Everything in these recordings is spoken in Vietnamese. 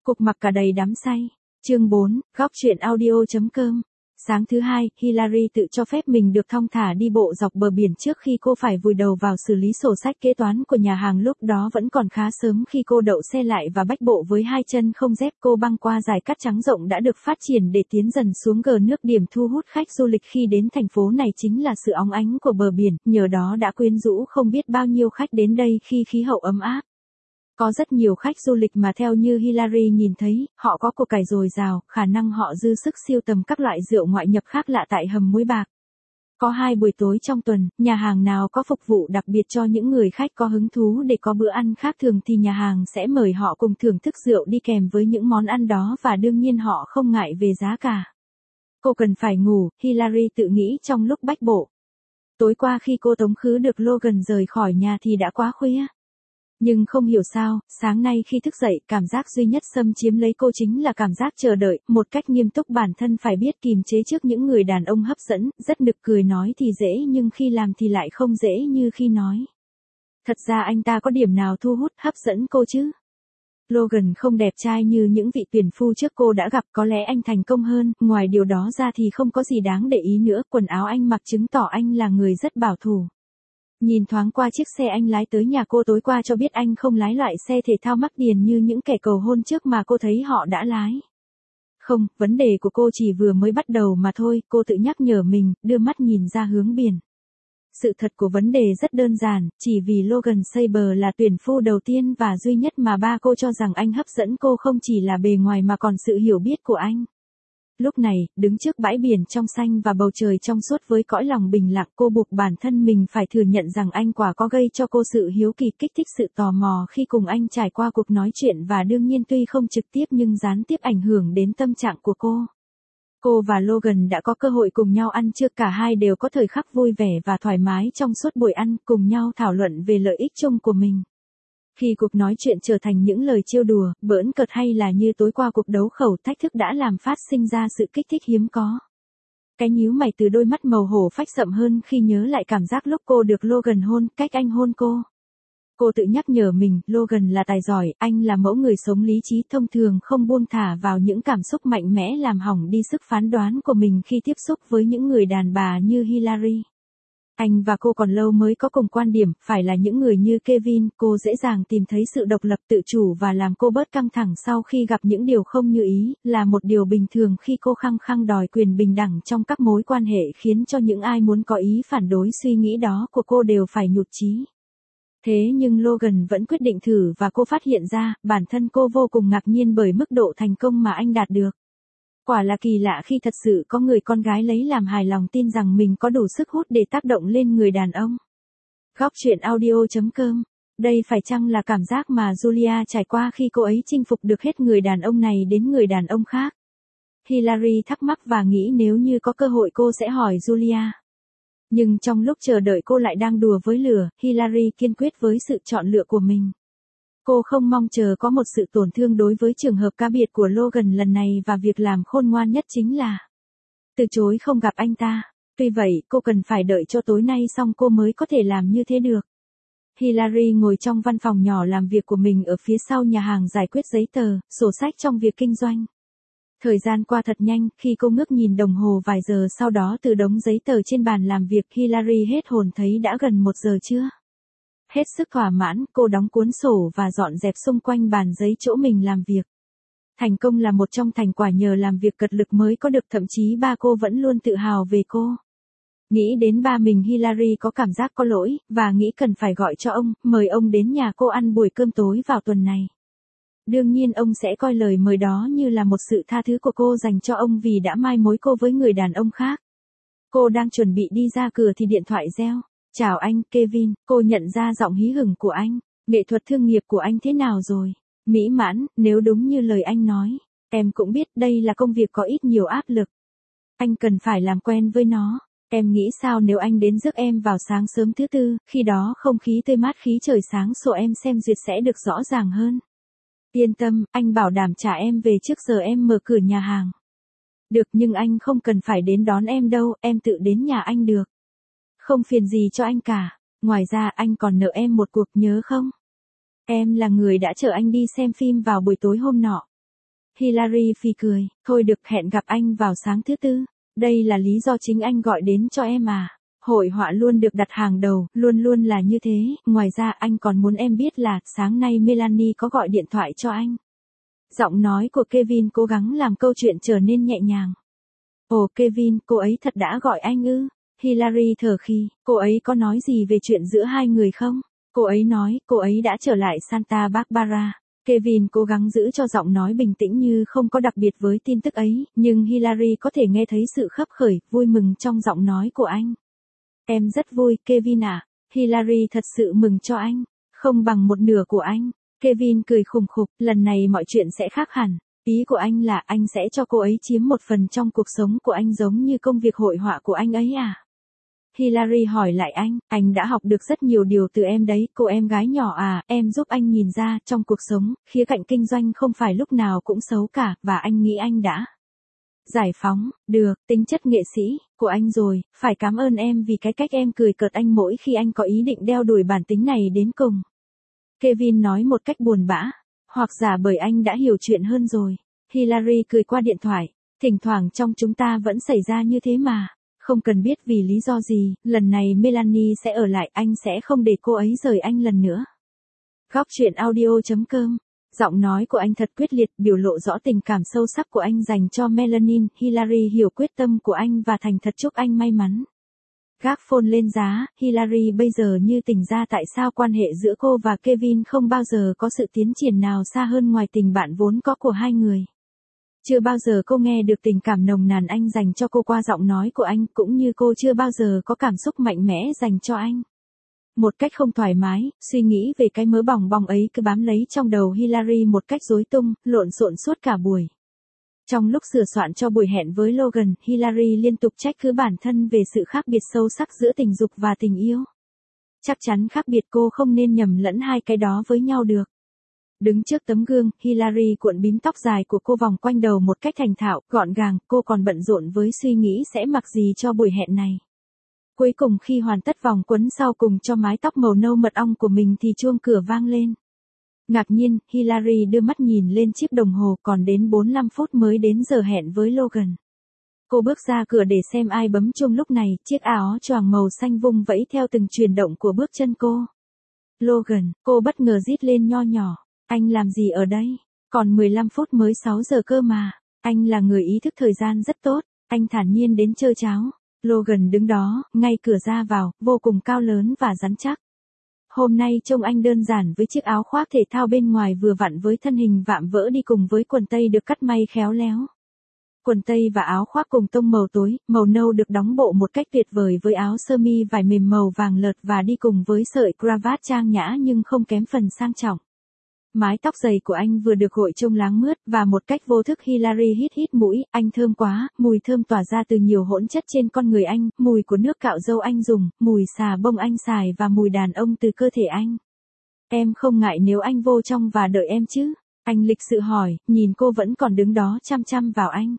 Cục mặc cả đầy đắm say. Chương 4, góc truyện audio.com. Sáng thứ hai, Hillary tự cho phép mình được thong thả đi bộ dọc bờ biển trước khi cô phải vùi đầu vào xử lý sổ sách kế toán của nhà hàng. Lúc đó vẫn còn khá sớm khi cô đậu xe lại và bách bộ với hai chân không dép. Cô băng qua dải cát trắng rộng đã được phát triển để tiến dần xuống gờ nước. Điểm thu hút khách du lịch khi đến thành phố này chính là sự óng ánh của bờ biển, nhờ đó đã quyến rũ không biết bao nhiêu khách đến đây khi khí hậu ấm áp. Có rất nhiều khách du lịch mà theo như Hillary nhìn thấy, họ có của cải dồi dào, khả năng họ dư sức sưu tầm các loại rượu ngoại nhập khác lạ tại hầm muối bạc. Có 2 buổi tối trong tuần, nhà hàng nào có phục vụ đặc biệt cho những người khách có hứng thú để có bữa ăn khác thường thì nhà hàng sẽ mời họ cùng thưởng thức rượu đi kèm với những món ăn đó và đương nhiên họ không ngại về giá cả. Cô cần phải ngủ, Hillary tự nghĩ trong lúc bách bộ. Tối qua khi cô tống khứ được Logan rời khỏi nhà thì đã quá khuya. Nhưng không hiểu sao, sáng nay khi thức dậy, cảm giác duy nhất xâm chiếm lấy cô chính là cảm giác chờ đợi, một cách nghiêm túc bản thân phải biết kìm chế trước những người đàn ông hấp dẫn, rất nực cười nói thì dễ nhưng khi làm thì lại không dễ như khi nói. Thật ra anh ta có điểm nào thu hút, hấp dẫn cô chứ? Logan không đẹp trai như những vị tuyển phu trước cô đã gặp, có lẽ anh thành công hơn, ngoài điều đó ra thì không có gì đáng để ý nữa, quần áo anh mặc chứng tỏ anh là người rất bảo thủ. Nhìn thoáng qua chiếc xe anh lái tới nhà cô tối qua cho biết anh không lái loại xe thể thao mắc tiền như những kẻ cầu hôn trước mà cô thấy họ đã lái. Không, vấn đề của cô chỉ vừa mới bắt đầu mà thôi, cô tự nhắc nhở mình, đưa mắt nhìn ra hướng biển. Sự thật của vấn đề rất đơn giản, chỉ vì Logan Saber là tuyển phu đầu tiên và duy nhất mà ba cô cho rằng anh hấp dẫn cô không chỉ là bề ngoài mà còn sự hiểu biết của anh. Lúc này, đứng trước bãi biển trong xanh và bầu trời trong suốt với cõi lòng bình lặng, cô buộc bản thân mình phải thừa nhận rằng anh quả có gây cho cô sự hiếu kỳ, kích thích sự tò mò khi cùng anh trải qua cuộc nói chuyện và đương nhiên tuy không trực tiếp nhưng gián tiếp ảnh hưởng đến tâm trạng của cô. Cô và Logan đã có cơ hội cùng nhau ăn trưa, cả hai đều có thời khắc vui vẻ và thoải mái trong suốt buổi ăn, cùng nhau thảo luận về lợi ích chung của mình. Khi cuộc nói chuyện trở thành những lời trêu đùa, bỡn cợt hay là như tối qua cuộc đấu khẩu thách thức đã làm phát sinh ra sự kích thích hiếm có. Cái nhíu mày từ đôi mắt màu hổ phách sậm hơn khi nhớ lại cảm giác lúc cô được Logan hôn, cách anh hôn cô. Cô tự nhắc nhở mình, Logan là tài giỏi, anh là mẫu người sống lý trí thông thường không buông thả vào những cảm xúc mạnh mẽ làm hỏng đi sức phán đoán của mình khi tiếp xúc với những người đàn bà như Hillary. Anh và cô còn lâu mới có cùng quan điểm, phải là những người như Kevin, cô dễ dàng tìm thấy sự độc lập tự chủ và làm cô bớt căng thẳng sau khi gặp những điều không như ý, là một điều bình thường khi cô khăng khăng đòi quyền bình đẳng trong các mối quan hệ khiến cho những ai muốn có ý phản đối suy nghĩ đó của cô đều phải nhụt chí. Thế nhưng Logan vẫn quyết định thử và cô phát hiện ra, bản thân cô vô cùng ngạc nhiên bởi mức độ thành công mà anh đạt được. Quả là kỳ lạ khi thật sự có người con gái lấy làm hài lòng tin rằng mình có đủ sức hút để tác động lên người đàn ông. Góc truyện audio.com. Đây phải chăng là cảm giác mà Julia trải qua khi cô ấy chinh phục được hết người đàn ông này đến người đàn ông khác? Hillary thắc mắc và nghĩ nếu như có cơ hội cô sẽ hỏi Julia. Nhưng trong lúc chờ đợi cô lại đang đùa với lửa, Hillary kiên quyết với sự chọn lựa của mình. Cô không mong chờ có một sự tổn thương đối với trường hợp cá biệt của Logan lần này và việc làm khôn ngoan nhất chính là từ chối không gặp anh ta. Tuy vậy, cô cần phải đợi cho tối nay xong cô mới có thể làm như thế được. Hillary ngồi trong văn phòng nhỏ làm việc của mình ở phía sau nhà hàng giải quyết giấy tờ, sổ sách trong việc kinh doanh. Thời gian qua thật nhanh, khi cô ngước nhìn đồng hồ vài giờ sau đó từ đống giấy tờ trên bàn làm việc Hillary hết hồn thấy đã gần 1 giờ trưa. Hết sức thỏa mãn, cô đóng cuốn sổ và dọn dẹp xung quanh bàn giấy chỗ mình làm việc. Thành công là một trong thành quả nhờ làm việc cật lực mới có được, thậm chí ba cô vẫn luôn tự hào về cô. Nghĩ đến ba mình Hillary có cảm giác có lỗi, và nghĩ cần phải gọi cho ông, mời ông đến nhà cô ăn buổi cơm tối vào tuần này. Đương nhiên ông sẽ coi lời mời đó như là một sự tha thứ của cô dành cho ông vì đã mai mối cô với người đàn ông khác. Cô đang chuẩn bị đi ra cửa thì điện thoại reo. Chào anh, Kevin, cô nhận ra giọng hí hửng của anh. Nghệ thuật thương nghiệp của anh thế nào rồi? Mỹ mãn, nếu đúng như lời anh nói. Em cũng biết đây là công việc có ít nhiều áp lực. Anh cần phải làm quen với nó. Em nghĩ sao nếu anh đến rước em vào sáng sớm thứ Tư, khi đó không khí tươi mát khí trời sáng sủa em xem duyệt sẽ được rõ ràng hơn. Yên tâm, anh bảo đảm trả em về trước giờ em mở cửa nhà hàng. Được nhưng anh không cần phải đến đón em đâu, em tự đến nhà anh được. Không phiền gì cho anh cả. Ngoài ra anh còn nợ em một cuộc nhớ không? Em là người đã chở anh đi xem phim vào buổi tối hôm nọ. Hillary phì cười, thôi được, hẹn gặp anh vào sáng thứ tư. Đây là lý do chính anh gọi đến cho em à. Hội họa luôn được đặt hàng đầu, luôn luôn là như thế. Ngoài ra anh còn muốn em biết là sáng nay Melanie có gọi điện thoại cho anh. Giọng nói của Kevin cố gắng làm câu chuyện trở nên nhẹ nhàng. Ồ Kevin, cô ấy thật đã gọi anh ư? Hillary thở khi, cô ấy có nói gì về chuyện giữa hai người không? Cô ấy nói, cô ấy đã trở lại Santa Barbara. Kevin cố gắng giữ cho giọng nói bình tĩnh như không có đặc biệt với tin tức ấy, nhưng Hillary có thể nghe thấy sự khấp khởi, vui mừng trong giọng nói của anh. Em rất vui, Kevin ạ. Hillary thật sự mừng cho anh. Không bằng một nửa của anh. Kevin cười khùng khục, lần này mọi chuyện sẽ khác hẳn. Ý của anh là anh sẽ cho cô ấy chiếm một phần trong cuộc sống của anh giống như công việc hội họa của anh ấy à? Hillary hỏi lại anh đã học được rất nhiều điều từ em đấy, cô em gái nhỏ à, em giúp anh nhìn ra, trong cuộc sống, khía cạnh kinh doanh không phải lúc nào cũng xấu cả, và anh nghĩ anh đã giải phóng được tính chất nghệ sĩ của anh rồi, phải cảm ơn em vì cái cách em cười cợt anh mỗi khi anh có ý định đeo đuổi bản tính này đến cùng. Kevin nói một cách buồn bã, hoặc giả bởi anh đã hiểu chuyện hơn rồi. Hillary cười qua điện thoại, thỉnh thoảng trong chúng ta vẫn xảy ra như thế mà. Không cần biết vì lý do gì, lần này Melanie sẽ ở lại, anh sẽ không để cô ấy rời anh lần nữa. Góc truyện audio.com. Giọng nói của anh thật quyết liệt, biểu lộ rõ tình cảm sâu sắc của anh dành cho Melanie. Hillary hiểu quyết tâm của anh và thành thật chúc anh may mắn. Gác phone lên giá, Hillary bây giờ như tỉnh ra tại sao quan hệ giữa cô và Kevin không bao giờ có sự tiến triển nào xa hơn ngoài tình bạn vốn có của hai người. Chưa bao giờ cô nghe được tình cảm nồng nàn anh dành cho cô qua giọng nói của anh, cũng như cô chưa bao giờ có cảm xúc mạnh mẽ dành cho anh. Một cách không thoải mái, suy nghĩ về cái mớ bòng bong ấy cứ bám lấy trong đầu Hillary một cách rối tung, lộn xộn suốt cả buổi. Trong lúc sửa soạn cho buổi hẹn với Logan, Hillary liên tục trách cứ bản thân về sự khác biệt sâu sắc giữa tình dục và tình yêu. Chắc chắn khác biệt, cô không nên nhầm lẫn hai cái đó với nhau được. Đứng trước tấm gương, Hillary cuộn bím tóc dài của cô vòng quanh đầu một cách thành thạo, gọn gàng, cô còn bận rộn với suy nghĩ sẽ mặc gì cho buổi hẹn này. Cuối cùng khi hoàn tất vòng quấn sau cùng cho mái tóc màu nâu mật ong của mình thì chuông cửa vang lên. Ngạc nhiên, Hillary đưa mắt nhìn lên chiếc đồng hồ, còn đến 45 phút mới đến giờ hẹn với Logan. Cô bước ra cửa để xem ai bấm chuông lúc này, chiếc áo choàng màu xanh vung vẫy theo từng chuyển động của bước chân cô. Logan, cô bất ngờ rít lên nho nhỏ. Anh làm gì ở đây? Còn 15 phút mới 6 giờ cơ mà. Anh là người ý thức thời gian rất tốt. Anh thản nhiên đến chơi cháo. Logan đứng đó, ngay cửa ra vào, vô cùng cao lớn và rắn chắc. Hôm nay trông anh đơn giản với chiếc áo khoác thể thao bên ngoài vừa vặn với thân hình vạm vỡ đi cùng với quần tây được cắt may khéo léo. Quần tây và áo khoác cùng tông màu tối, màu nâu được đóng bộ một cách tuyệt vời với áo sơ mi vải mềm màu vàng lợt và đi cùng với sợi cravat trang nhã nhưng không kém phần sang trọng. Mái tóc dày của anh vừa được gội trông láng mướt, và một cách vô thức Hillary hít hít mũi, anh thơm quá, mùi thơm tỏa ra từ nhiều hỗn chất trên con người anh, mùi của nước cạo râu anh dùng, mùi xà bông anh xài và mùi đàn ông từ cơ thể anh. Em không ngại nếu anh vô trong và đợi em chứ? Anh lịch sự hỏi, nhìn cô vẫn còn đứng đó chăm chăm vào anh.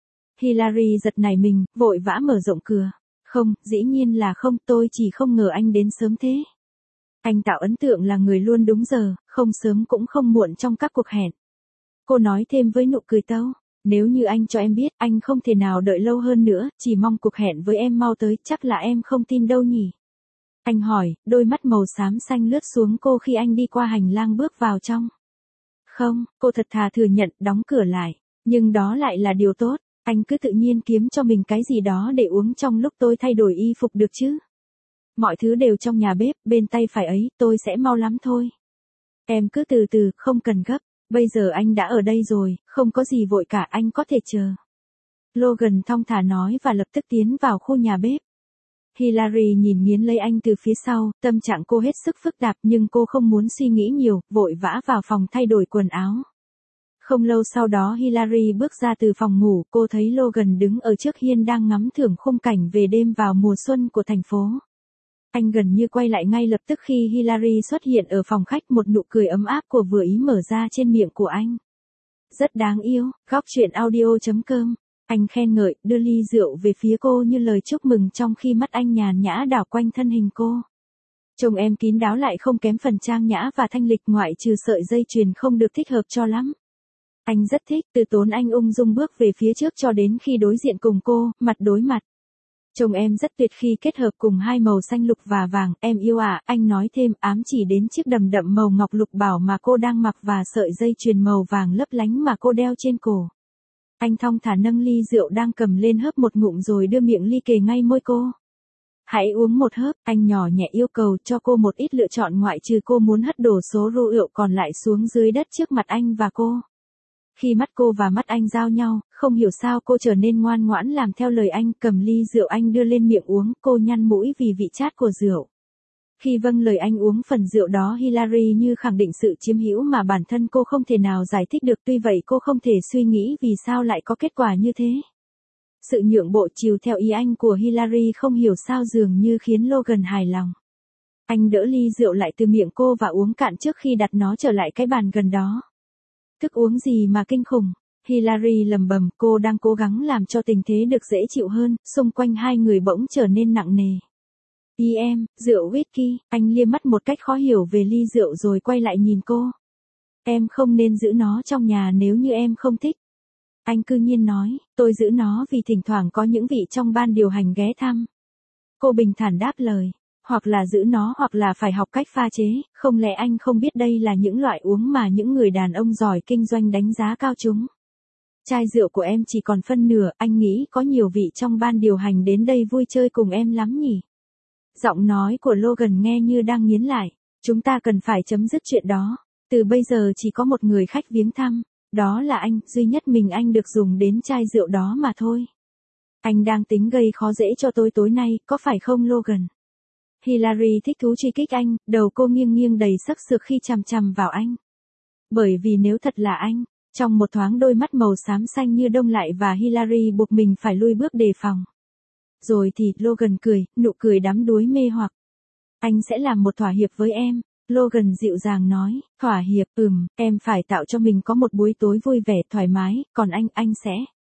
Hillary giật nảy mình, vội vã mở rộng cửa. Không, dĩ nhiên là không, tôi chỉ không ngờ anh đến sớm thế. Anh tạo ấn tượng là người luôn đúng giờ, không sớm cũng không muộn trong các cuộc hẹn. Cô nói thêm với nụ cười tâu, nếu như anh cho em biết, anh không thể nào đợi lâu hơn nữa, chỉ mong cuộc hẹn với em mau tới, chắc là em không tin đâu nhỉ. Anh hỏi, đôi mắt màu xám xanh lướt xuống cô khi anh đi qua hành lang bước vào trong. Không, cô thật thà thừa nhận, đóng cửa lại, nhưng đó lại là điều tốt, anh cứ tự nhiên kiếm cho mình cái gì đó để uống trong lúc tôi thay đổi y phục được chứ. Mọi thứ đều trong nhà bếp, bên tay phải ấy, tôi sẽ mau lắm thôi. Em cứ từ từ, không cần gấp, bây giờ anh đã ở đây rồi, không có gì vội cả, anh có thể chờ. Logan thong thả nói và lập tức tiến vào khu nhà bếp. Hillary nhìn nghiến lấy anh từ phía sau, tâm trạng cô hết sức phức tạp nhưng cô không muốn suy nghĩ nhiều, vội vã vào phòng thay đổi quần áo. Không lâu sau đó Hillary bước ra từ phòng ngủ, cô thấy Logan đứng ở trước hiên đang ngắm thưởng khung cảnh về đêm vào mùa xuân của thành phố. Anh gần như quay lại ngay lập tức khi Hillary xuất hiện ở phòng khách, một nụ cười ấm áp của vừa ý mở ra trên miệng của anh. Rất đáng yêu, góc truyện audio.com. Anh khen ngợi, đưa ly rượu về phía cô như lời chúc mừng trong khi mắt anh nhàn nhã đảo quanh thân hình cô. Trông em kín đáo lại không kém phần trang nhã và thanh lịch, ngoại trừ sợi dây chuyền không được thích hợp cho lắm. Anh rất thích, Từ Tốn anh ung dung bước về phía trước cho đến khi đối diện cùng cô, mặt đối mặt. Trông em rất tuyệt khi kết hợp cùng hai màu xanh lục và vàng, em yêu ạ, anh nói thêm, ám chỉ đến chiếc đầm đậm màu ngọc lục bảo mà cô đang mặc và sợi dây chuyền màu vàng lấp lánh mà cô đeo trên cổ. Anh thong thả nâng ly rượu đang cầm lên hớp một ngụm rồi đưa miệng ly kề ngay môi cô. Hãy uống một hớp, anh nhỏ nhẹ yêu cầu cho cô một ít lựa chọn ngoại trừ cô muốn hất đổ số rượu còn lại xuống dưới đất trước mặt anh và cô. Khi mắt cô và mắt anh giao nhau, không hiểu sao cô trở nên ngoan ngoãn làm theo lời anh, cầm ly rượu anh đưa lên miệng uống, cô nhăn mũi vì vị chát của rượu. Khi vâng lời anh uống phần rượu đó, Hillary như khẳng định sự chiếm hữu mà bản thân cô không thể nào giải thích được, tuy vậy cô không thể suy nghĩ vì sao lại có kết quả như thế. Sự nhượng bộ chiều theo ý anh của Hillary không hiểu sao dường như khiến Logan hài lòng. Anh đỡ ly rượu lại từ miệng cô và uống cạn trước khi đặt nó trở lại cái bàn gần đó. Thức uống gì mà kinh khủng, Hillary lầm bầm, cô đang cố gắng làm cho tình thế được dễ chịu hơn, xung quanh hai người bỗng trở nên nặng nề. Em, rượu whisky, anh liếc mắt một cách khó hiểu về ly rượu rồi quay lại nhìn cô. Em không nên giữ nó trong nhà nếu như em không thích. Anh cư nhiên nói, tôi giữ nó vì thỉnh thoảng có những vị trong ban điều hành ghé thăm. Cô bình thản đáp lời, hoặc là giữ nó hoặc là phải học cách pha chế, không lẽ anh không biết đây là những loại uống mà những người đàn ông giỏi kinh doanh đánh giá cao chúng. Chai rượu của em chỉ còn phân nửa, anh nghĩ có nhiều vị trong ban điều hành đến đây vui chơi cùng em lắm nhỉ. Giọng nói của Logan nghe như đang nghiến lại, chúng ta cần phải chấm dứt chuyện đó, từ bây giờ chỉ có một người khách viếng thăm, đó là anh, duy nhất mình anh được dùng đến chai rượu đó mà thôi. Anh đang tính gây khó dễ cho tôi tối nay, có phải không Logan? Hillary thích thú truy kích anh, đầu cô nghiêng nghiêng đầy sắc sược khi chằm chằm vào anh. Bởi vì nếu thật là anh, trong một thoáng đôi mắt màu xám xanh như đông lại và Hillary buộc mình phải lui bước đề phòng. Rồi thì, Logan cười, nụ cười đắm đuối mê hoặc. Anh sẽ làm một thỏa hiệp với em, Logan dịu dàng nói, thỏa hiệp, em phải tạo cho mình có một buổi tối vui vẻ, thoải mái, còn anh sẽ.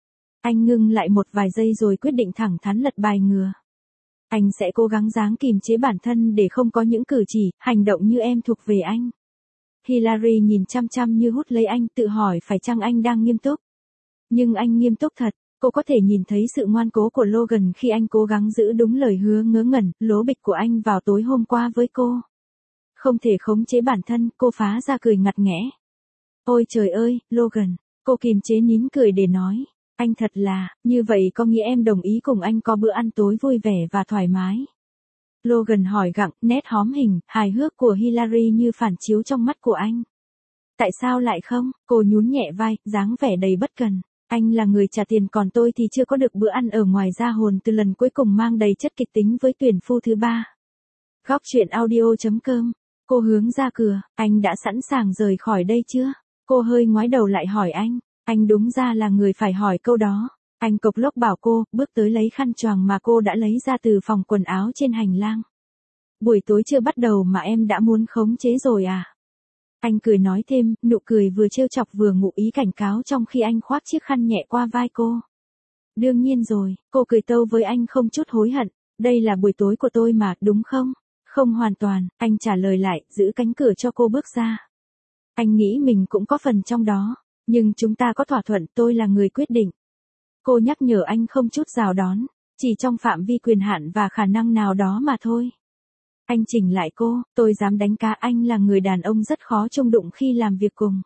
Anh ngưng lại một vài giây rồi quyết định thẳng thắn lật bài ngừa. Anh sẽ cố gắng ráng kìm chế bản thân để không có những cử chỉ, hành động như em thuộc về anh. Hillary nhìn chăm chăm như hút lấy anh, tự hỏi phải chăng anh đang nghiêm túc. Nhưng anh nghiêm túc thật, cô có thể nhìn thấy sự ngoan cố của Logan khi anh cố gắng giữ đúng lời hứa ngớ ngẩn, lố bịch của anh vào tối hôm qua với cô. Không thể khống chế bản thân, cô phá ra cười ngặt nghẽ. Ôi trời ơi, Logan, cô kìm chế nín cười để nói. Anh thật là, như vậy có nghĩa em đồng ý cùng anh có bữa ăn tối vui vẻ và thoải mái. Logan hỏi gặng, nét hóm hình, hài hước của Hillary như phản chiếu trong mắt của anh. Tại sao lại không? Cô nhún nhẹ vai, dáng vẻ đầy bất cần. Anh là người trả tiền còn tôi thì chưa có được bữa ăn ở ngoài ra hồn từ lần cuối cùng mang đầy chất kịch tính với tuyển phu thứ 3. Góc truyện audio.com. Cô hướng ra cửa, anh đã sẵn sàng rời khỏi đây chưa? Cô hơi ngoái đầu lại hỏi anh đúng ra là người phải hỏi câu đó. Anh cộc lốc bảo cô, bước tới lấy khăn choàng mà cô đã lấy ra từ phòng quần áo trên hành lang. Buổi tối chưa bắt đầu mà em đã muốn khống chế rồi à? Anh cười nói thêm, nụ cười vừa trêu chọc vừa ngụ ý cảnh cáo trong khi anh khoác chiếc khăn nhẹ qua vai cô. Đương nhiên rồi, cô cười tâu với anh không chút hối hận, đây là buổi tối của tôi mà, đúng không? Không hoàn toàn, anh trả lời lại, giữ cánh cửa cho cô bước ra. Anh nghĩ mình cũng có phần trong đó, nhưng chúng ta có thỏa thuận, tôi là người quyết định. Cô nhắc nhở anh không chút rào đón, chỉ trong phạm vi quyền hạn và khả năng nào đó mà thôi. Anh chỉnh lại cô, tôi dám đánh cá anh là người đàn ông rất khó chung đụng khi làm việc cùng.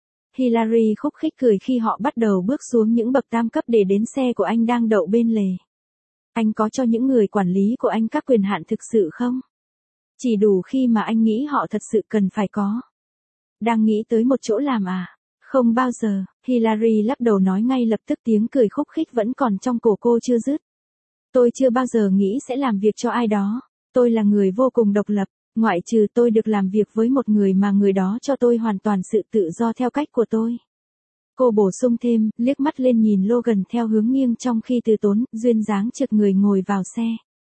Hillary khúc khích cười khi họ bắt đầu bước xuống những bậc tam cấp để đến xe của anh đang đậu bên lề. Anh có cho những người quản lý của anh các quyền hạn thực sự không? Chỉ đủ khi mà anh nghĩ họ thật sự cần phải có. Đang nghĩ tới một chỗ làm à? Không bao giờ, Hillary lắc đầu nói ngay lập tức, tiếng cười khúc khích vẫn còn trong cổ cô chưa dứt. Tôi chưa bao giờ nghĩ sẽ làm việc cho ai đó. Tôi là người vô cùng độc lập, ngoại trừ tôi được làm việc với một người mà người đó cho tôi hoàn toàn sự tự do theo cách của tôi. Cô bổ sung thêm, liếc mắt lên nhìn Logan theo hướng nghiêng trong khi Từ Tốn, duyên dáng trực người ngồi vào xe.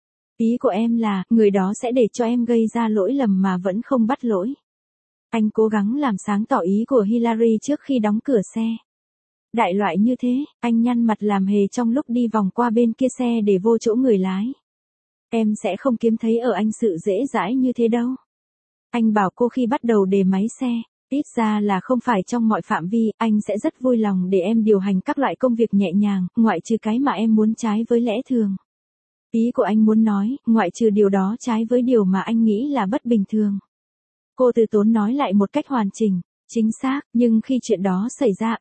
Ý của em là, người đó sẽ để cho em gây ra lỗi lầm mà vẫn không bắt lỗi. Anh cố gắng làm sáng tỏ ý của Hillary trước khi đóng cửa xe. Đại loại như thế, anh nhăn mặt làm hề trong lúc đi vòng qua bên kia xe để vô chỗ người lái. Em sẽ không kiếm thấy ở anh sự dễ dãi như thế đâu. Anh bảo cô khi bắt đầu đề máy xe. Ít ra là không phải trong mọi phạm vi, anh sẽ rất vui lòng để em điều hành các loại công việc nhẹ nhàng, ngoại trừ cái mà em muốn trái với lẽ thường. Ý của anh muốn nói, ngoại trừ điều đó trái với điều mà anh nghĩ là bất bình thường. Cô từ tốn nói lại một cách hoàn chỉnh, chính xác, nhưng khi chuyện đó xảy ra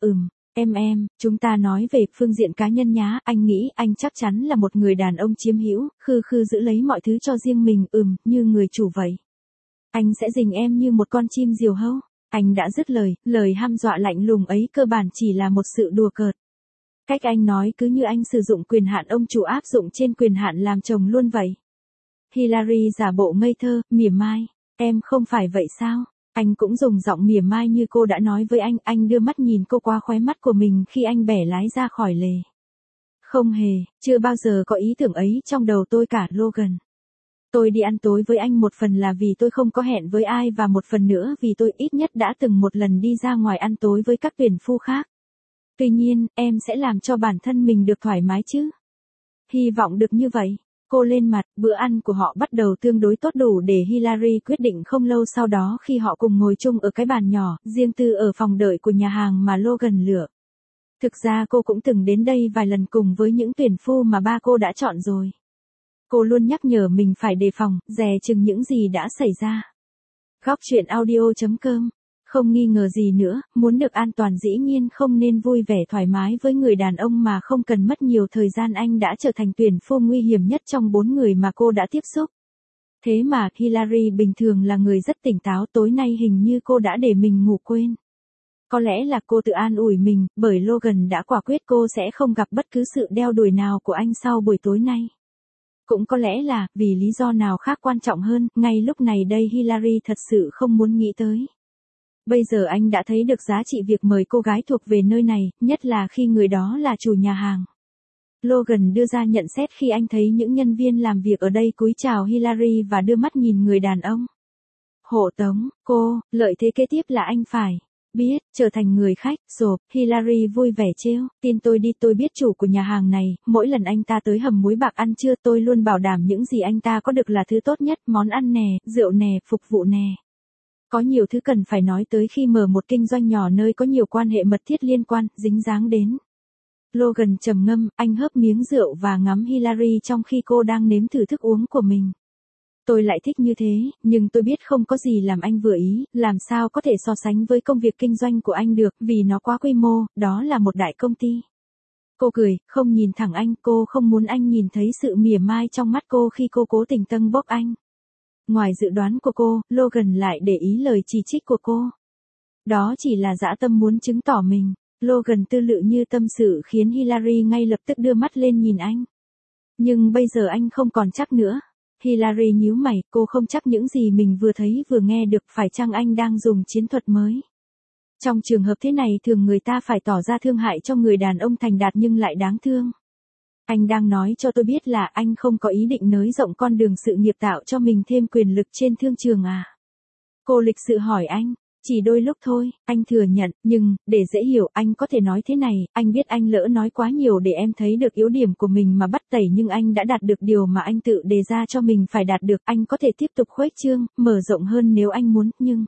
chúng ta nói về phương diện cá nhân nhá, anh nghĩ anh chắc chắn là một người đàn ông chiếm hữu, khư khư giữ lấy mọi thứ cho riêng mình, như người chủ vậy. Anh sẽ dình em như một con chim diều hâu. Anh đã dứt lời hăm dọa lạnh lùng ấy cơ bản chỉ là một sự đùa cợt. Cách anh nói cứ như anh sử dụng quyền hạn ông chủ áp dụng trên quyền hạn làm chồng luôn vậy. Hillary giả bộ ngây thơ, mỉa mai. Em không phải vậy sao? Anh cũng dùng giọng mỉa mai như cô đã nói với anh đưa mắt nhìn cô qua khóe mắt của mình khi anh bẻ lái ra khỏi lề. Không hề, chưa bao giờ có ý tưởng ấy trong đầu tôi cả, Logan. Tôi đi ăn tối với anh một phần là vì tôi không có hẹn với ai và một phần nữa vì tôi ít nhất đã từng một lần đi ra ngoài ăn tối với các tuyển phu khác. Tuy nhiên, em sẽ làm cho bản thân mình được thoải mái chứ. Hy vọng được như vậy. Cô lên mặt, bữa ăn của họ bắt đầu tương đối tốt đủ để Hillary quyết định không lâu sau đó khi họ cùng ngồi chung ở cái bàn nhỏ, riêng tư ở phòng đợi của nhà hàng mà Logan lựa. Thực ra cô cũng từng đến đây vài lần cùng với những tuyển phu mà ba cô đã chọn rồi. Cô luôn nhắc nhở mình phải đề phòng, dè chừng những gì đã xảy ra. Góc chuyện audio.com. Không nghi ngờ gì nữa, muốn được an toàn dĩ nhiên không nên vui vẻ thoải mái với người đàn ông mà không cần mất nhiều thời gian. Anh đã trở thành tuyển phu nguy hiểm nhất trong 4 người mà cô đã tiếp xúc. Thế mà, Hillary bình thường là người rất tỉnh táo, tối nay hình như cô đã để mình ngủ quên. Có lẽ là cô tự an ủi mình, bởi Logan đã quả quyết cô sẽ không gặp bất cứ sự đeo đuổi nào của anh sau buổi tối nay. Cũng có lẽ là, vì lý do nào khác quan trọng hơn, ngay lúc này đây Hillary thật sự không muốn nghĩ tới. Bây giờ anh đã thấy được giá trị việc mời cô gái thuộc về nơi này, nhất là khi người đó là chủ nhà hàng. Logan đưa ra nhận xét khi anh thấy những nhân viên làm việc ở đây cúi chào Hillary và đưa mắt nhìn người đàn ông. Hộ tống, cô, lợi thế kế tiếp là anh phải biết, trở thành người khách, rộp, Hillary vui vẻ trêu, tin tôi đi, tôi biết chủ của nhà hàng này, mỗi lần anh ta tới hầm muối bạc ăn trưa tôi luôn bảo đảm những gì anh ta có được là thứ tốt nhất, món ăn nè, rượu nè, phục vụ nè. Có nhiều thứ cần phải nói tới khi mở một kinh doanh nhỏ nơi có nhiều quan hệ mật thiết liên quan, dính dáng đến. Logan trầm ngâm, anh hớp miếng rượu và ngắm Hillary trong khi cô đang nếm thử thức uống của mình. Tôi lại thích như thế, nhưng tôi biết không có gì làm anh vừa ý, làm sao có thể so sánh với công việc kinh doanh của anh được, vì nó quá quy mô, đó là một đại công ty. Cô cười, không nhìn thẳng anh, cô không muốn anh nhìn thấy sự mỉa mai trong mắt cô khi cô cố tình tâng bốc anh. Ngoài dự đoán của cô, Logan lại để ý lời chỉ trích của cô. Đó chỉ là dã tâm muốn chứng tỏ mình. Logan tư lự như tâm sự khiến Hillary ngay lập tức đưa mắt lên nhìn anh. Nhưng bây giờ anh không còn chắc nữa. Hillary nhíu mày, cô không chắc những gì mình vừa thấy vừa nghe được, phải chăng anh đang dùng chiến thuật mới. Trong trường hợp thế này thường người ta phải tỏ ra thương hại cho người đàn ông thành đạt nhưng lại đáng thương. Anh đang nói cho tôi biết là anh không có ý định nới rộng con đường sự nghiệp tạo cho mình thêm quyền lực trên thương trường à? Cô lịch sự hỏi anh. Chỉ đôi lúc thôi, anh thừa nhận, nhưng, để dễ hiểu, anh có thể nói thế này, anh biết anh lỡ nói quá nhiều để em thấy được yếu điểm của mình mà bắt tẩy nhưng anh đã đạt được điều mà anh tự đề ra cho mình phải đạt được, anh có thể tiếp tục khuếch trương, mở rộng hơn nếu anh muốn, nhưng...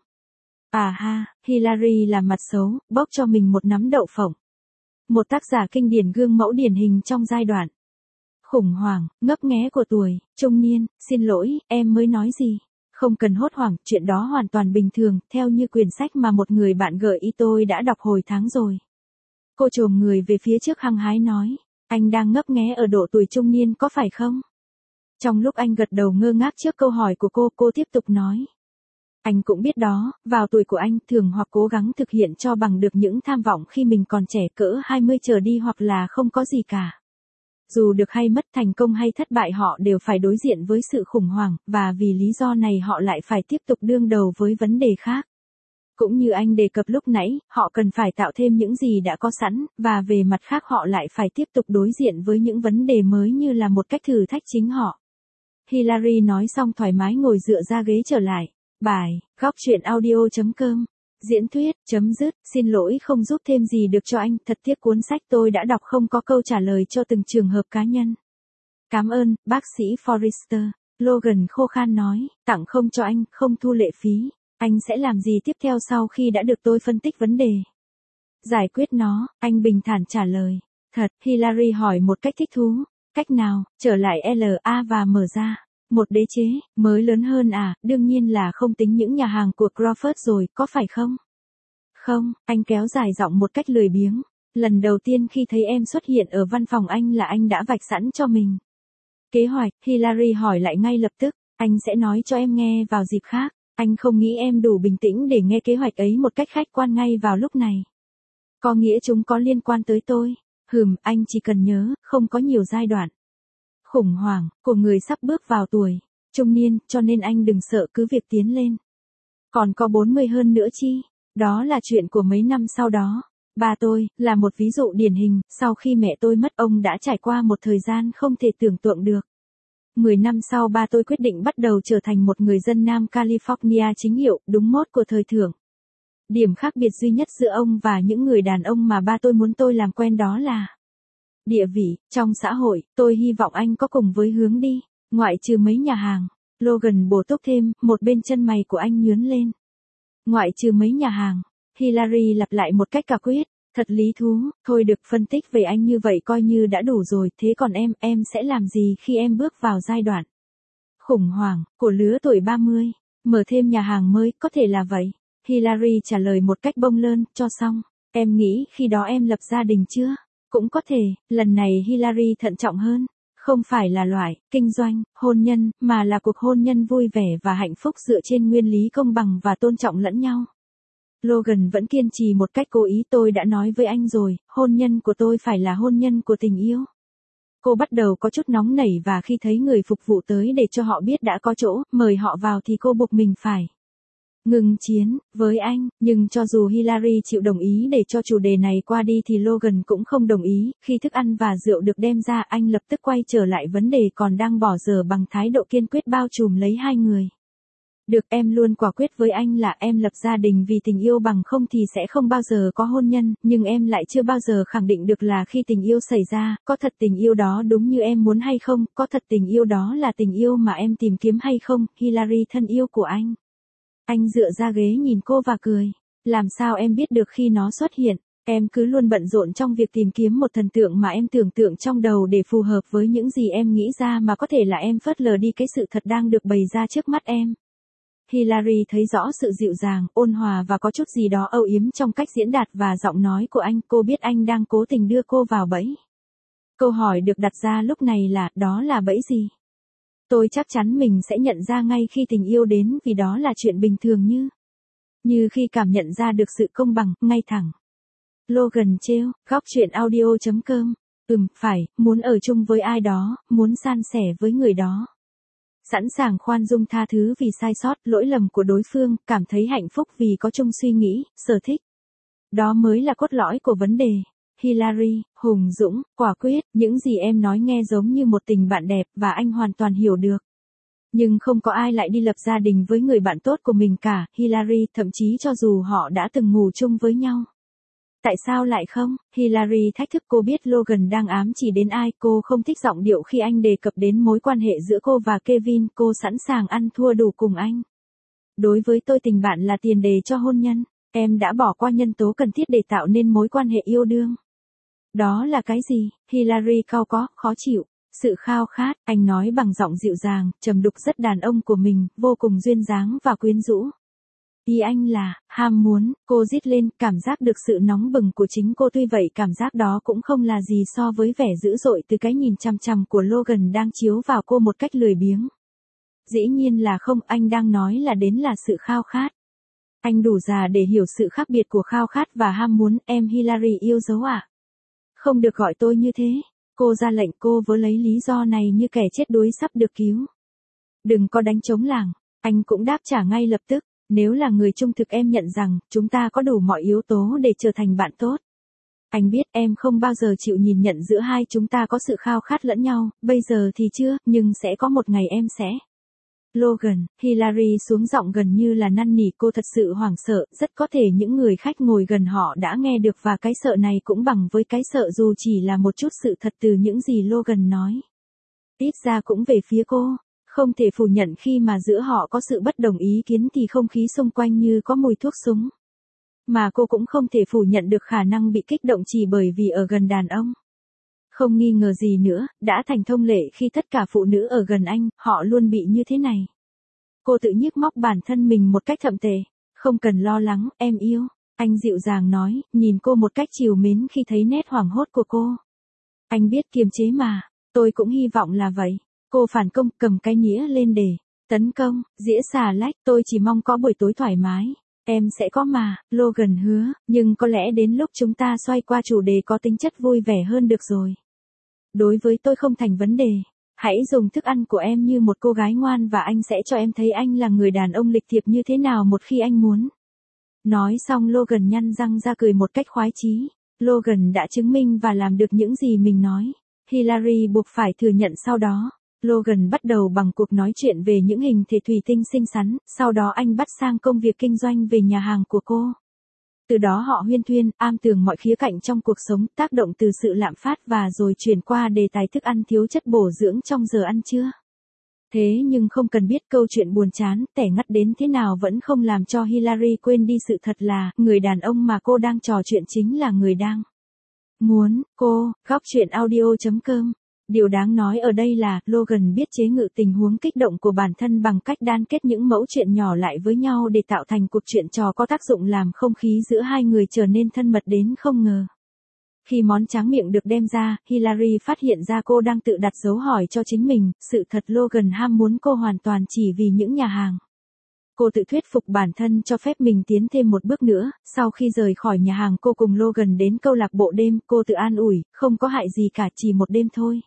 À ha, Hillary làm mặt xấu, bóc cho mình một nắm đậu phộng. Một tác giả kinh điển gương mẫu điển hình trong giai đoạn khủng hoảng, ngấp nghé của tuổi trung niên, xin lỗi, em mới nói gì? Không cần hốt hoảng, chuyện đó hoàn toàn bình thường, theo như quyển sách mà một người bạn gợi ý tôi đã đọc hồi tháng rồi. Cô chồm người về phía trước hăng hái nói, anh đang ngấp nghé ở độ tuổi trung niên có phải không? Trong lúc anh gật đầu ngơ ngác trước câu hỏi của cô tiếp tục nói. Anh cũng biết đó, vào tuổi của anh thường hoặc cố gắng thực hiện cho bằng được những tham vọng khi mình còn trẻ cỡ 20 trở đi hoặc là không có gì cả. Dù được hay mất, thành công hay thất bại họ đều phải đối diện với sự khủng hoảng, và vì lý do này họ lại phải tiếp tục đương đầu với vấn đề khác. Cũng như anh đề cập lúc nãy, họ cần phải tạo thêm những gì đã có sẵn, và về mặt khác họ lại phải tiếp tục đối diện với những vấn đề mới như là một cách thử thách chính họ. Hillary nói xong thoải mái ngồi dựa ra ghế trở lại. Bài, góc chuyện audio.com. Diễn thuyết, chấm dứt, xin lỗi không giúp thêm gì được cho anh, thật tiếc cuốn sách tôi đã đọc không có câu trả lời cho từng trường hợp cá nhân. Cảm ơn, bác sĩ Forrester. Logan khô khan nói, tặng không cho anh, không thu lệ phí. Anh sẽ làm gì tiếp theo sau khi đã được tôi phân tích vấn đề? Giải quyết nó, anh bình thản trả lời. Thật, Hillary hỏi một cách thích thú. Cách nào, trở lại LA và mở ra một đế chế mới lớn hơn à? Đương nhiên là không tính những nhà hàng của Crawford rồi, có phải không? Không, anh kéo dài giọng một cách lười biếng. Lần đầu tiên khi thấy em xuất hiện ở văn phòng anh là anh đã vạch sẵn cho mình kế hoạch. Hillary hỏi lại ngay lập tức. Anh sẽ nói cho em nghe vào dịp khác. Anh không nghĩ em đủ bình tĩnh để nghe kế hoạch ấy một cách khách quan ngay vào lúc này. Có nghĩa chúng có liên quan tới tôi. Anh chỉ cần nhớ, không có nhiều giai đoạn khủng hoảng của người sắp bước vào tuổi trung niên, cho nên anh đừng sợ, cứ việc tiến lên. Còn có 40 hơn nữa chi? Đó là chuyện của mấy năm sau đó. Ba tôi là một ví dụ điển hình, sau khi mẹ tôi mất ông đã trải qua một thời gian không thể tưởng tượng được. 10 năm sau ba tôi quyết định bắt đầu trở thành một người dân Nam California chính hiệu, đúng mốt của thời thượng. Điểm khác biệt duy nhất giữa ông và những người đàn ông mà ba tôi muốn tôi làm quen đó là địa vị trong xã hội. Tôi hy vọng anh có cùng với hướng đi, ngoại trừ mấy nhà hàng. Logan bổ túc thêm, một bên chân mày của anh nhướng lên. Ngoại trừ mấy nhà hàng, Hillary lặp lại một cách quả quyết. Thật lý thú, thôi được, phân tích về anh như vậy coi như đã đủ rồi. Thế còn em sẽ làm gì khi em bước vào giai đoạn khủng hoảng của lứa tuổi 30? Mở thêm nhà hàng mới, có thể là vậy. Hillary trả lời một cách bông lơn, cho xong. Em nghĩ khi đó em lập gia đình chưa? Cũng có thể. Lần này Hillary thận trọng hơn. Không phải là loại kinh doanh, hôn nhân, mà là cuộc hôn nhân vui vẻ và hạnh phúc dựa trên nguyên lý công bằng và tôn trọng lẫn nhau. Logan vẫn kiên trì một cách cố ý. Tôi đã nói với anh rồi, hôn nhân của tôi phải là hôn nhân của tình yêu. Cô bắt đầu có chút nóng nảy và khi thấy người phục vụ tới để cho họ biết đã có chỗ, mời họ vào thì cô buộc mình phải ngừng chiến với anh. Nhưng cho dù Hillary chịu đồng ý để cho chủ đề này qua đi thì Logan cũng không đồng ý. Khi thức ăn và rượu được đem ra, anh lập tức quay trở lại vấn đề còn đang bỏ dở bằng thái độ kiên quyết bao trùm lấy hai người. Được, em luôn quả quyết với anh là em lập gia đình vì tình yêu, bằng không thì sẽ không bao giờ có hôn nhân, nhưng em lại chưa bao giờ khẳng định được là khi tình yêu xảy ra, có thật tình yêu đó đúng như em muốn hay không, có thật tình yêu đó là tình yêu mà em tìm kiếm hay không. Hillary thân yêu của anh. Anh dựa ra ghế nhìn cô và cười. Làm sao em biết được khi nó xuất hiện? Em cứ luôn bận rộn trong việc tìm kiếm một thần tượng mà em tưởng tượng trong đầu để phù hợp với những gì em nghĩ ra, mà có thể là em phớt lờ đi cái sự thật đang được bày ra trước mắt em. Hillary thấy rõ sự dịu dàng, ôn hòa và có chút gì đó âu yếm trong cách diễn đạt và giọng nói của anh. Cô biết anh đang cố tình đưa cô vào bẫy. Câu hỏi được đặt ra lúc này là, đó là bẫy gì? Tôi chắc chắn mình sẽ nhận ra ngay khi tình yêu đến, vì đó là chuyện bình thường như khi cảm nhận ra được sự công bằng, ngay thẳng. Logan trêu, goctruyện.audio.com. Phải, muốn ở chung với ai đó, muốn san sẻ với người đó. Sẵn sàng khoan dung tha thứ vì sai sót, lỗi lầm của đối phương, cảm thấy hạnh phúc vì có chung suy nghĩ, sở thích. Đó mới là cốt lõi của vấn đề. Hillary, hùng dũng, quả quyết, những gì em nói nghe giống như một tình bạn đẹp và anh hoàn toàn hiểu được. Nhưng không có ai lại đi lập gia đình với người bạn tốt của mình cả, Hillary, thậm chí cho dù họ đã từng ngủ chung với nhau. Tại sao lại không? Hillary thách thức. Cô biết Logan đang ám chỉ đến ai. Cô không thích giọng điệu khi anh đề cập đến mối quan hệ giữa cô và Kevin. Cô sẵn sàng ăn thua đủ cùng anh. Đối với tôi, tình bạn là tiền đề cho hôn nhân. Em đã bỏ qua nhân tố cần thiết để tạo nên mối quan hệ yêu đương. Đó là cái gì? Hillary cau có, khó chịu. Sự khao khát, anh nói bằng giọng dịu dàng, trầm đục rất đàn ông của mình, vô cùng duyên dáng và quyến rũ. Ý anh là, ham muốn. Cô rít lên, cảm giác được sự nóng bừng của chính cô. Tuy vậy cảm giác đó cũng không là gì so với vẻ dữ dội từ cái nhìn chằm chằm của Logan đang chiếu vào cô một cách lười biếng. Dĩ nhiên là không, anh đang nói là sự khao khát. Anh đủ già để hiểu sự khác biệt của khao khát và ham muốn. Em Hillary yêu dấu ạ. Không được gọi tôi như thế. Cô ra lệnh. Cô vớ lấy lý do này như kẻ chết đuối sắp được cứu. Đừng có đánh trống lảng. Anh cũng đáp trả ngay lập tức. Nếu là người trung thực, em nhận rằng, chúng ta có đủ mọi yếu tố để trở thành bạn tốt. Anh biết em không bao giờ chịu nhìn nhận giữa hai chúng ta có sự khao khát lẫn nhau, bây giờ thì chưa, nhưng sẽ có một ngày em sẽ. Logan, Hillary xuống giọng gần như là năn nỉ. Cô thật sự hoảng sợ, rất có thể những người khách ngồi gần họ đã nghe được, và cái sợ này cũng bằng với cái sợ dù chỉ là một chút sự thật từ những gì Logan nói. Ít ra cũng về phía cô. Không thể phủ nhận khi mà giữa họ có sự bất đồng ý kiến thì không khí xung quanh như có mùi thuốc súng. Mà cô cũng không thể phủ nhận được khả năng bị kích động chỉ bởi vì ở gần đàn ông. Không nghi ngờ gì nữa, đã thành thông lệ khi tất cả phụ nữ ở gần anh, họ luôn bị như thế này. Cô tự nhức móc bản thân mình một cách thậm tệ. Không cần lo lắng, em yêu. Anh dịu dàng nói, nhìn cô một cách trìu mến khi thấy nét hoảng hốt của cô. Anh biết kiềm chế mà. Tôi cũng hy vọng là vậy. Cô phản công, cầm cái nĩa lên để tấn công, dĩa xà lách. Tôi chỉ mong có buổi tối thoải mái. Em sẽ có mà, Logan hứa, nhưng có lẽ đến lúc chúng ta xoay qua chủ đề có tính chất vui vẻ hơn được rồi. Đối với tôi không thành vấn đề. Hãy dùng thức ăn của em như một cô gái ngoan và anh sẽ cho em thấy anh là người đàn ông lịch thiệp như thế nào một khi anh muốn. Nói xong Logan nhăn răng ra cười một cách khoái chí. Logan đã chứng minh và làm được những gì mình nói. Hillary buộc phải thừa nhận sau đó. Logan bắt đầu bằng cuộc nói chuyện về những hình thể thủy tinh xinh xắn, sau đó anh bắt sang công việc kinh doanh về nhà hàng của cô. Từ đó họ huyên thuyên, am tường mọi khía cạnh trong cuộc sống, tác động từ sự lạm phát và rồi chuyển qua đề tài thức ăn thiếu chất bổ dưỡng trong giờ ăn trưa. Thế nhưng không cần biết câu chuyện buồn chán, tẻ ngắt đến thế nào vẫn không làm cho Hillary quên đi sự thật là, người đàn ông mà cô đang trò chuyện chính là người đang muốn cô. Góc truyện audio.com. Điều đáng nói ở đây là, Logan biết chế ngự tình huống kích động của bản thân bằng cách đan kết những mẫu chuyện nhỏ lại với nhau để tạo thành cuộc chuyện trò có tác dụng làm không khí giữa hai người trở nên thân mật đến không ngờ. Khi món tráng miệng được đem ra, Hillary phát hiện ra cô đang tự đặt dấu hỏi cho chính mình, sự thật Logan ham muốn cô hoàn toàn chỉ vì những nhà hàng. Cô tự thuyết phục bản thân cho phép mình tiến thêm một bước nữa, sau khi rời khỏi nhà hàng cô cùng Logan đến câu lạc bộ đêm, cô tự an ủi, không có hại gì cả, chỉ một đêm thôi.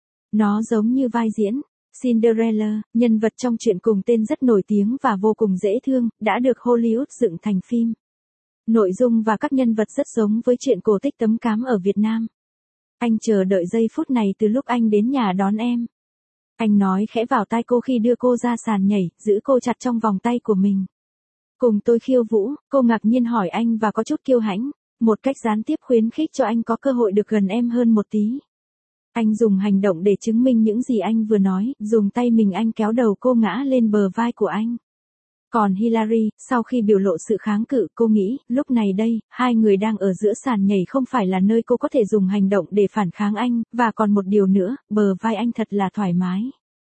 Nó giống như vai diễn. Cinderella, nhân vật trong truyện cùng tên rất nổi tiếng và vô cùng dễ thương, đã được Hollywood dựng thành phim. Nội dung và các nhân vật rất giống với truyện cổ tích tấm cám ở Việt Nam. Anh chờ đợi giây phút này từ lúc anh đến nhà đón em. Anh nói khẽ vào tai cô khi đưa cô ra sàn nhảy, giữ cô chặt trong vòng tay của mình. Cùng tôi khiêu vũ, cô ngạc nhiên hỏi anh và có chút kiêu hãnh, một cách gián tiếp khuyến khích cho anh có cơ hội được gần em hơn một tí. Anh dùng hành động để chứng minh những gì anh vừa nói, dùng tay mình anh kéo đầu cô ngã lên bờ vai của anh. Còn Hillary, sau khi biểu lộ sự kháng cự, cô nghĩ, lúc này đây, hai người đang ở giữa sàn nhảy không phải là nơi cô có thể dùng hành động để phản kháng anh, và còn một điều nữa, bờ vai anh thật là thoải mái.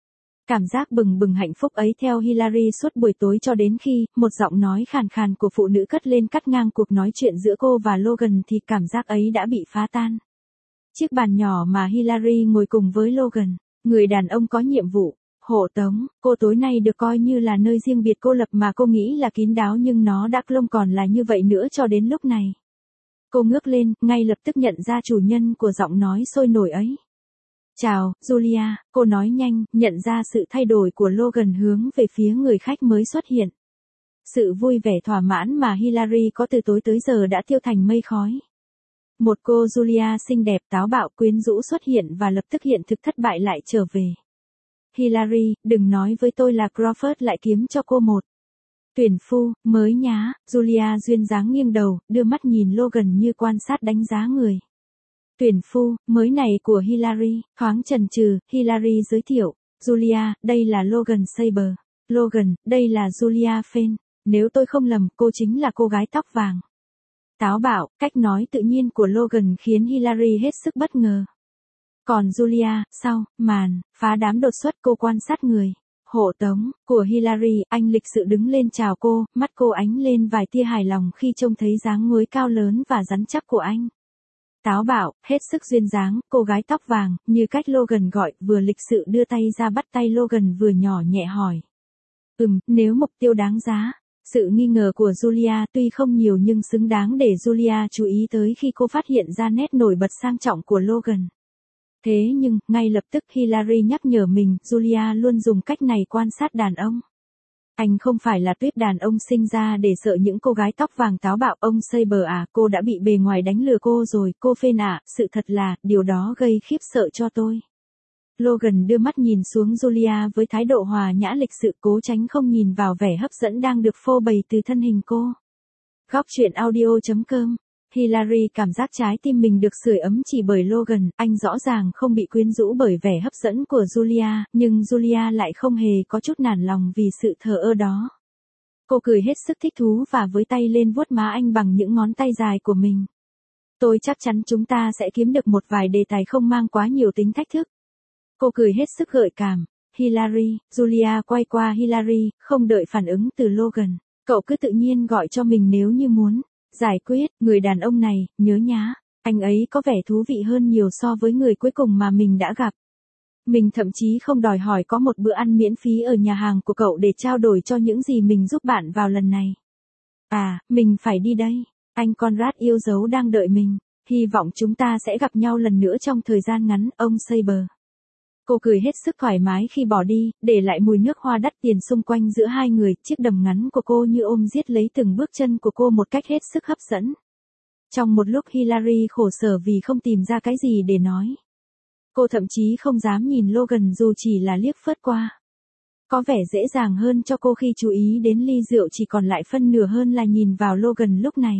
Cảm giác bừng bừng hạnh phúc ấy theo Hillary suốt buổi tối cho đến khi, một giọng nói khàn khàn của phụ nữ cất lên cắt ngang cuộc nói chuyện giữa cô và Logan thì cảm giác ấy đã bị phá tan. Chiếc bàn nhỏ mà Hillary ngồi cùng với Logan, người đàn ông có nhiệm vụ hộ tống cô tối nay được coi như là nơi riêng biệt cô lập mà cô nghĩ là kín đáo nhưng nó đã không còn là như vậy nữa cho đến lúc này. Cô ngước lên, ngay lập tức nhận ra chủ nhân của giọng nói sôi nổi ấy. Chào, Julia, cô nói nhanh, nhận ra sự thay đổi của Logan hướng về phía người khách mới xuất hiện. Sự vui vẻ thỏa mãn mà Hillary có từ tối tới giờ đã tiêu thành mây khói. Một cô Julia xinh đẹp táo bạo quyến rũ xuất hiện và lập tức hiện thực thất bại lại trở về. Hillary, đừng nói với tôi là Crawford lại kiếm cho cô một tuyển phu, mới nhá. Julia duyên dáng nghiêng đầu, đưa mắt nhìn Logan như quan sát đánh giá người. Tuyển phu, mới này của Hillary, thoáng chần chừ, Hillary giới thiệu. Julia, đây là Logan Saber. Logan, đây là Julia Fenn. Nếu tôi không lầm, cô chính là cô gái tóc vàng. Táo bạo, cách nói tự nhiên của Logan khiến Hillary hết sức bất ngờ. Còn Julia, sau màn phá đám đột xuất cô quan sát người hộ tống của Hillary, anh lịch sự đứng lên chào cô, mắt cô ánh lên vài tia hài lòng khi trông thấy dáng người cao lớn và rắn chắc của anh. Táo bạo, hết sức duyên dáng, cô gái tóc vàng, như cách Logan gọi, vừa lịch sự đưa tay ra bắt tay Logan vừa nhỏ nhẹ hỏi. Nếu mục tiêu đáng giá. Sự nghi ngờ của Julia tuy không nhiều nhưng xứng đáng để Julia chú ý tới khi cô phát hiện ra nét nổi bật sang trọng của Logan. Thế nhưng, ngay lập tức Hillary nhắc nhở mình, Julia luôn dùng cách này quan sát đàn ông. Anh không phải là tuyếp đàn ông sinh ra để sợ những cô gái tóc vàng táo bạo. Ông Saber à, cô đã bị bề ngoài đánh lừa cô rồi, cô Fenn à, sự thật là, điều đó gây khiếp sợ cho tôi. Logan đưa mắt nhìn xuống Julia với thái độ hòa nhã lịch sự, cố tránh không nhìn vào vẻ hấp dẫn đang được phô bày từ thân hình cô. Góc truyện audio.com Hillary cảm giác trái tim mình được sưởi ấm chỉ bởi Logan, anh rõ ràng không bị quyến rũ bởi vẻ hấp dẫn của Julia, nhưng Julia lại không hề có chút nản lòng vì sự thờ ơ đó. Cô cười hết sức thích thú và với tay lên vuốt má anh bằng những ngón tay dài của mình. Tôi chắc chắn chúng ta sẽ kiếm được một vài đề tài không mang quá nhiều tính thách thức. Cô cười hết sức gợi cảm. Hillary, Julia quay qua Hillary, không đợi phản ứng từ Logan. Cậu cứ tự nhiên gọi cho mình nếu như muốn. Giải quyết, người đàn ông này, nhớ nhá. Anh ấy có vẻ thú vị hơn nhiều so với người cuối cùng mà mình đã gặp. Mình thậm chí không đòi hỏi có một bữa ăn miễn phí ở nhà hàng của cậu để trao đổi cho những gì mình giúp bạn vào lần này. À, mình phải đi đây. Anh Conrad yêu dấu đang đợi mình. Hy vọng chúng ta sẽ gặp nhau lần nữa trong thời gian ngắn, ông Saber. Cô cười hết sức thoải mái khi bỏ đi, để lại mùi nước hoa đắt tiền xung quanh giữa hai người, chiếc đầm ngắn của cô như ôm giết lấy từng bước chân của cô một cách hết sức hấp dẫn. Trong một lúc Hillary khổ sở vì không tìm ra cái gì để nói. Cô thậm chí không dám nhìn Logan dù chỉ là liếc phớt qua. Có vẻ dễ dàng hơn cho cô khi chú ý đến ly rượu chỉ còn lại phân nửa hơn là nhìn vào Logan lúc này.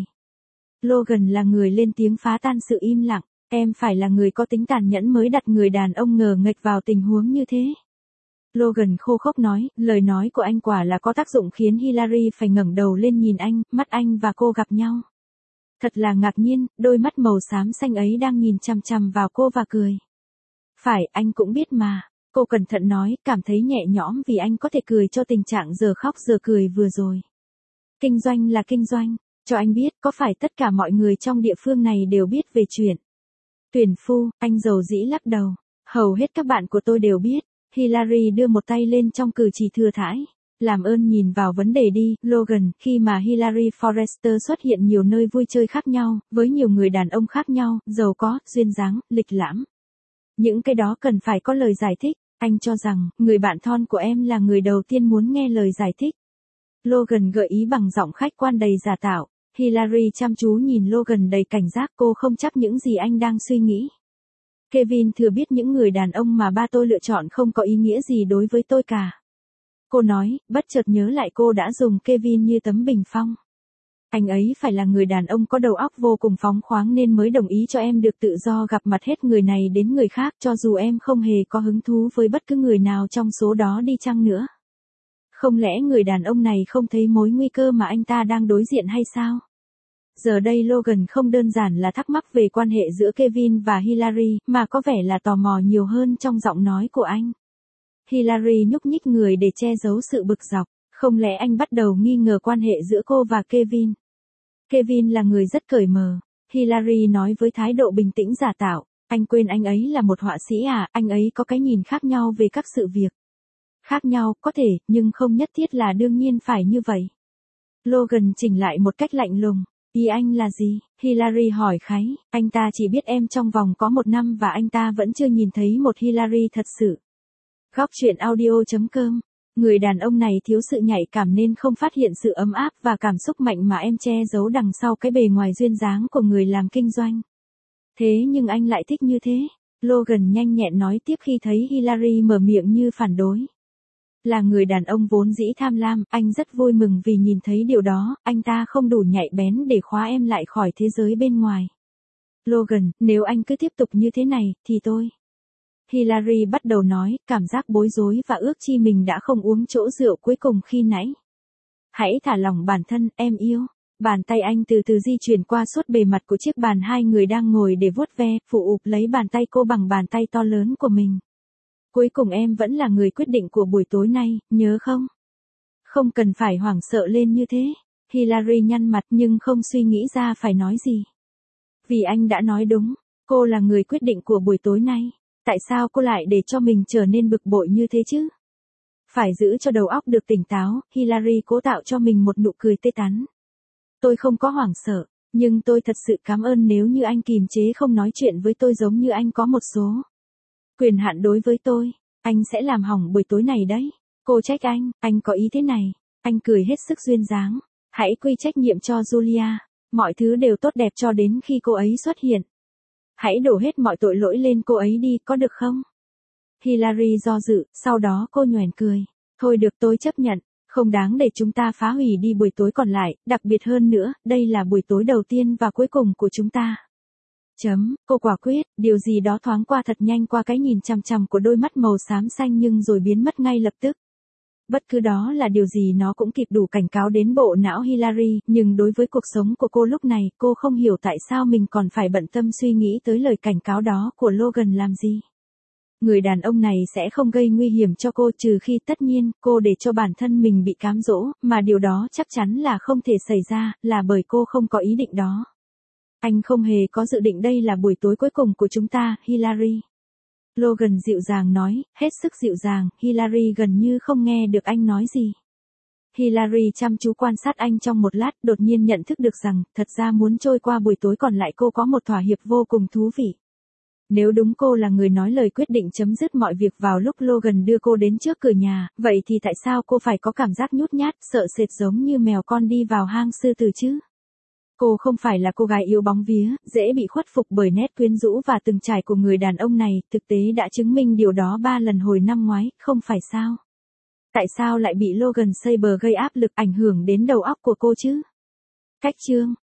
Logan là người lên tiếng phá tan sự im lặng. Em phải là người có tính tàn nhẫn mới đặt người đàn ông ngờ nghệch vào tình huống như thế. Logan khô khốc nói, lời nói của anh quả là có tác dụng khiến Hillary phải ngẩng đầu lên nhìn anh, mắt anh và cô gặp nhau. Thật là ngạc nhiên, đôi mắt màu xám xanh ấy đang nhìn chằm chằm vào cô và cười. Phải, anh cũng biết mà. Cô cẩn thận nói, cảm thấy nhẹ nhõm vì anh có thể cười cho tình trạng giờ khóc giờ cười vừa rồi. Kinh doanh là kinh doanh. Cho anh biết, có phải tất cả mọi người trong địa phương này đều biết về chuyện tuyển phu, anh dầu dĩ lắc đầu. Hầu hết các bạn của tôi đều biết. Hillary đưa một tay lên trong cử chỉ thừa thãi. Làm ơn nhìn vào vấn đề đi, Logan, khi mà Hillary Forrester xuất hiện nhiều nơi vui chơi khác nhau, với nhiều người đàn ông khác nhau, giàu có, duyên dáng, lịch lãm. Những cái đó cần phải có lời giải thích. Anh cho rằng, người bạn thân của em là người đầu tiên muốn nghe lời giải thích. Logan gợi ý bằng giọng khách quan đầy giả tạo. Hillary chăm chú nhìn Logan đầy cảnh giác, cô không chắc những gì anh đang suy nghĩ. Kevin thừa biết những người đàn ông mà ba tôi lựa chọn không có ý nghĩa gì đối với tôi cả. Cô nói, bất chợt nhớ lại cô đã dùng Kevin như tấm bình phong. Anh ấy phải là người đàn ông có đầu óc vô cùng phóng khoáng nên mới đồng ý cho em được tự do gặp mặt hết người này đến người khác cho dù em không hề có hứng thú với bất cứ người nào trong số đó đi chăng nữa. Không lẽ người đàn ông này không thấy mối nguy cơ mà anh ta đang đối diện hay sao? Giờ đây Logan không đơn giản là thắc mắc về quan hệ giữa Kevin và Hillary, mà có vẻ là tò mò nhiều hơn trong giọng nói của anh. Hillary nhúc nhích người để che giấu sự bực dọc. Không lẽ anh bắt đầu nghi ngờ quan hệ giữa cô và Kevin? Kevin là người rất cởi mở. Hillary nói với thái độ bình tĩnh giả tạo. Anh quên anh ấy là một họa sĩ à, anh ấy có cái nhìn khác nhau về các sự việc. Khác nhau, có thể, nhưng không nhất thiết là đương nhiên phải như vậy. Logan chỉnh lại một cách lạnh lùng. Ý anh là gì? Hillary hỏi kháy. Anh ta chỉ biết em trong vòng có 1 năm và anh ta vẫn chưa nhìn thấy một Hillary thật sự. Góc truyện audio.com. Người đàn ông này thiếu sự nhạy cảm nên không phát hiện sự ấm áp và cảm xúc mạnh mà em che giấu đằng sau cái bề ngoài duyên dáng của người làm kinh doanh. Thế nhưng anh lại thích như thế. Logan nhanh nhẹn nói tiếp khi thấy Hillary mở miệng như phản đối. Là người đàn ông vốn dĩ tham lam, anh rất vui mừng vì nhìn thấy điều đó, anh ta không đủ nhạy bén để khóa em lại khỏi thế giới bên ngoài. Logan, nếu anh cứ tiếp tục như thế này, thì tôi... Hillary bắt đầu nói, cảm giác bối rối và ước chi mình đã không uống chỗ rượu cuối cùng khi nãy. Hãy thả lỏng bản thân, em yêu. Bàn tay anh từ từ di chuyển qua suốt bề mặt của chiếc bàn hai người đang ngồi để vuốt ve, phụ ụp lấy bàn tay cô bằng bàn tay to lớn của mình. Cuối cùng em vẫn là người quyết định của buổi tối nay, nhớ không? Không cần phải hoảng sợ lên như thế. Hillary nhăn mặt nhưng không suy nghĩ ra phải nói gì. Vì anh đã nói đúng, cô là người quyết định của buổi tối nay. Tại sao cô lại để cho mình trở nên bực bội như thế chứ? Phải giữ cho đầu óc được tỉnh táo, Hillary cố tạo cho mình một nụ cười tê tắn. Tôi không có hoảng sợ, nhưng tôi thật sự cảm ơn nếu như anh kìm chế không nói chuyện với tôi giống như anh có một số quyền hạn đối với tôi. Anh sẽ làm hỏng buổi tối này đấy. Cô trách anh có ý thế này. Anh cười hết sức duyên dáng. Hãy quy trách nhiệm cho Julia. Mọi thứ đều tốt đẹp cho đến khi cô ấy xuất hiện. Hãy đổ hết mọi tội lỗi lên cô ấy đi, có được không? Hillary do dự, sau đó cô nhoẻn cười. Thôi được, tôi chấp nhận. Không đáng để chúng ta phá hủy đi buổi tối còn lại, đặc biệt hơn nữa, đây là buổi tối đầu tiên và cuối cùng của chúng ta. Cô quả quyết, điều gì đó thoáng qua thật nhanh qua cái nhìn chằm chằm của đôi mắt màu xám xanh nhưng rồi biến mất ngay lập tức. Bất cứ đó là điều gì nó cũng kịp đủ cảnh cáo đến bộ não Hillary, nhưng đối với cuộc sống của cô lúc này, cô không hiểu tại sao mình còn phải bận tâm suy nghĩ tới lời cảnh cáo đó của Logan làm gì. Người đàn ông này sẽ không gây nguy hiểm cho cô trừ khi tất nhiên cô để cho bản thân mình bị cám dỗ, mà điều đó chắc chắn là không thể xảy ra, là bởi cô không có ý định đó. Anh không hề có dự định đây là buổi tối cuối cùng của chúng ta, Hillary. Logan dịu dàng nói, hết sức dịu dàng, Hillary gần như không nghe được anh nói gì. Hillary chăm chú quan sát anh trong một lát, đột nhiên nhận thức được rằng, thật ra muốn trôi qua buổi tối còn lại cô có một thỏa hiệp vô cùng thú vị. Nếu đúng cô là người nói lời quyết định chấm dứt mọi việc vào lúc Logan đưa cô đến trước cửa nhà, vậy thì tại sao cô phải có cảm giác nhút nhát, sợ sệt giống như mèo con đi vào hang sư tử chứ? Cô không phải là cô gái yếu bóng vía, dễ bị khuất phục bởi nét quyến rũ và từng trải của người đàn ông này, thực tế đã chứng minh điều đó 3 lần hồi năm ngoái, không phải sao? Tại sao lại bị Logan Saber gây áp lực ảnh hưởng đến đầu óc của cô chứ? Cách chương